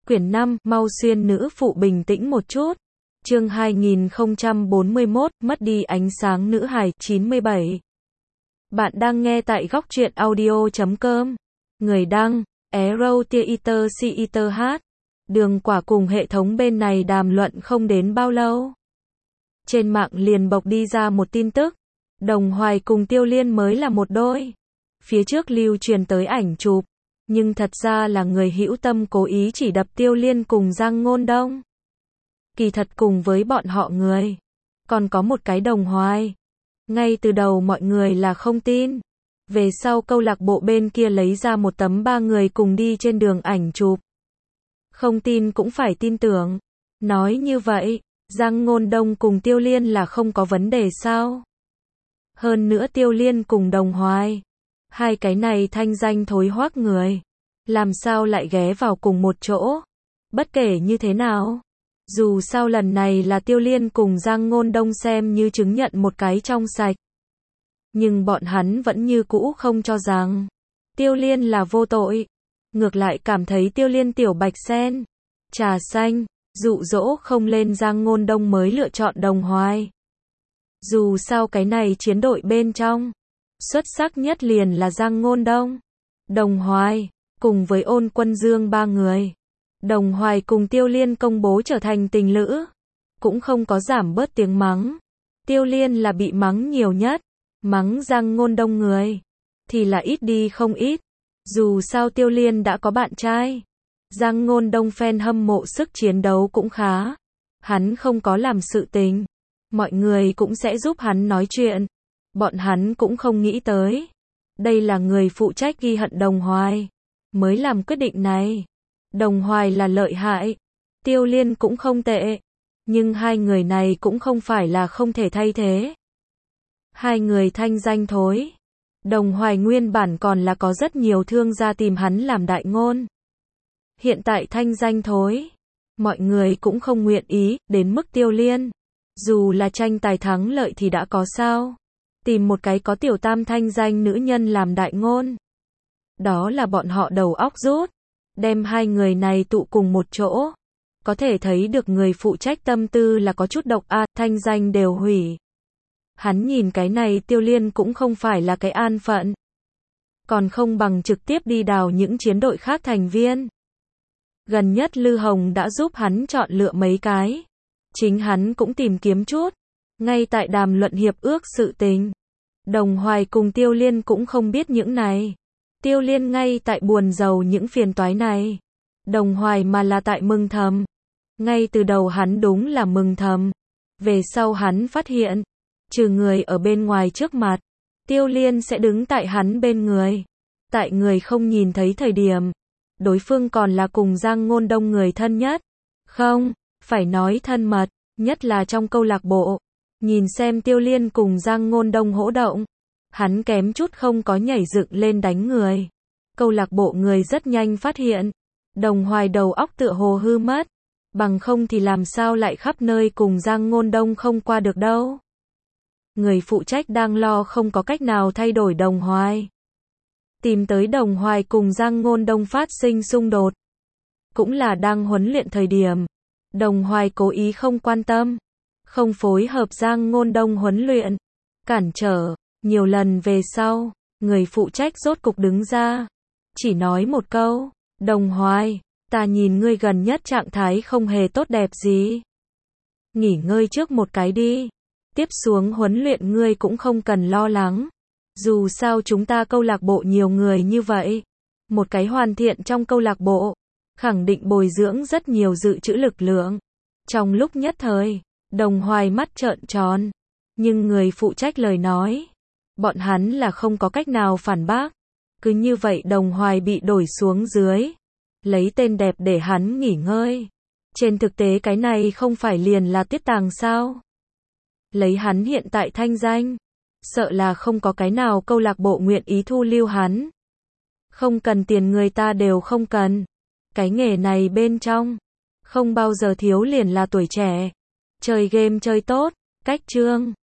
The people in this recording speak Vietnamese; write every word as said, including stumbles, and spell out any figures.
Quyển năm, mau xuyên nữ phụ bình tĩnh một chút. Chương hai nghìn không trăm bốn mươi mốt, mất đi ánh sáng nữ hài, chín mươi bảy. Bạn đang nghe tại góc truyện audio chấm com. Người đăng, Arrow Theater Theater hát. Đường Quả cùng hệ thống bên này đàm luận không đến bao lâu. Trên mạng liền bộc đi ra một tin tức. Đồng Hoài cùng Tiêu Liên mới là một đôi. Phía trước lưu truyền tới ảnh chụp. Nhưng thật ra là người hữu tâm cố ý chỉ đập Tiêu Liên cùng Giang Ngôn Đông. Kỳ thật cùng với bọn họ người. Còn có một cái Đồng Hoài. Ngay từ đầu mọi người là không tin. Về sau câu lạc bộ bên kia lấy ra một tấm ba người cùng đi trên đường ảnh chụp. Không tin cũng phải tin tưởng. Nói như vậy, Giang Ngôn Đông cùng Tiêu Liên là không có vấn đề sao? Hơn nữa Tiêu Liên cùng Đồng Hoài. Hai cái này thanh danh thối hoác người. Làm sao lại ghé vào cùng một chỗ? Bất kể như thế nào. Dù sao lần này là Tiêu Liên cùng Giang Ngôn Đông xem như chứng nhận một cái trong sạch. Nhưng bọn hắn vẫn như cũ không cho rằng Tiêu Liên là vô tội. Ngược lại cảm thấy Tiêu Liên tiểu bạch sen, trà xanh, dụ dỗ không lên Giang Ngôn Đông mới lựa chọn Đồng Hoài. Dù sao cái này chiến đội bên trong, xuất sắc nhất liền là Giang Ngôn Đông, Đồng Hoài, cùng với Ôn Quân Dương ba người. Đồng Hoài cùng Tiêu Liên công bố trở thành tình lữ, cũng không có giảm bớt tiếng mắng. Tiêu Liên là bị mắng nhiều nhất, mắng Giang Ngôn Đông người, thì là ít đi không ít. Dù sao Tiêu Liên đã có bạn trai. Giang Ngôn Đông fan hâm mộ sức chiến đấu cũng khá. Hắn không có làm sự tình, mọi người cũng sẽ giúp hắn nói chuyện. Bọn hắn cũng không nghĩ tới. Đây là người phụ trách ghi hận Đồng Hoài mới làm quyết định này. Đồng Hoài là lợi hại, Tiêu Liên cũng không tệ. Nhưng hai người này cũng không phải là không thể thay thế. Hai người thanh danh thối. Đồng Hoài nguyên bản còn là có rất nhiều thương gia tìm hắn làm đại ngôn. Hiện tại thanh danh thối. Mọi người cũng không nguyện ý, đến mức Tiêu Liên. Dù là tranh tài thắng lợi thì đã có sao. Tìm một cái có tiểu tam thanh danh nữ nhân làm đại ngôn. Đó là bọn họ đầu óc rút. Đem hai người này tụ cùng một chỗ. Có thể thấy được người phụ trách tâm tư là có chút độc a, thanh danh đều hủy. Hắn nhìn cái này Tiêu Liên cũng không phải là cái an phận. Còn không bằng trực tiếp đi đào những chiến đội khác thành viên. Gần nhất Lư Hồng đã giúp hắn chọn lựa mấy cái. Chính hắn cũng tìm kiếm chút. Ngay tại đàm luận hiệp ước sự tình. Đồng Hoài cùng Tiêu Liên cũng không biết những này. Tiêu Liên ngay tại buồn rầu những phiền toái này. Đồng Hoài mà là tại mừng thầm. Ngay từ đầu hắn đúng là mừng thầm. Về sau hắn phát hiện. Trừ người ở bên ngoài trước mặt, Tiêu Liên sẽ đứng tại hắn bên người. Tại người không nhìn thấy thời điểm, đối phương còn là cùng Giang Ngôn Đông người thân nhất. Không, phải nói thân mật, nhất là trong câu lạc bộ. Nhìn xem Tiêu Liên cùng Giang Ngôn Đông hỗ động, hắn kém chút không có nhảy dựng lên đánh người. Câu lạc bộ người rất nhanh phát hiện, Đồng Hoài đầu óc tựa hồ hư mất. Bằng không thì làm sao lại khắp nơi cùng Giang Ngôn Đông không qua được đâu. Người phụ trách đang lo không có cách nào thay đổi Đồng Hoài. Tìm tới Đồng Hoài cùng Giang Ngôn Đông phát sinh xung đột. Cũng là đang huấn luyện thời điểm. Đồng Hoài cố ý không quan tâm. Không phối hợp Giang Ngôn Đông huấn luyện. Cản trở. Nhiều lần về sau. Người phụ trách rốt cục đứng ra. Chỉ nói một câu. Đồng Hoài, ta nhìn ngươi gần nhất trạng thái không hề tốt đẹp gì. Nghỉ ngơi trước một cái đi. Tiếp xuống huấn luyện ngươi cũng không cần lo lắng. Dù sao chúng ta câu lạc bộ nhiều người như vậy. Một cái hoàn thiện trong câu lạc bộ. Khẳng định bồi dưỡng rất nhiều dự trữ lực lượng. Trong lúc nhất thời, Đồng Hoài mắt trợn tròn. Nhưng người phụ trách lời nói. Bọn hắn là không có cách nào phản bác. Cứ như vậy Đồng Hoài bị đổi xuống dưới. Lấy tên đẹp để hắn nghỉ ngơi. Trên thực tế cái này không phải liền là tiết tàng sao? Lấy hắn hiện tại thanh danh, sợ là không có cái nào câu lạc bộ nguyện ý thu lưu hắn. Không cần tiền người ta đều không cần. Cái nghề này bên trong, không bao giờ thiếu liền là tuổi trẻ. Chơi game chơi tốt, cách chương.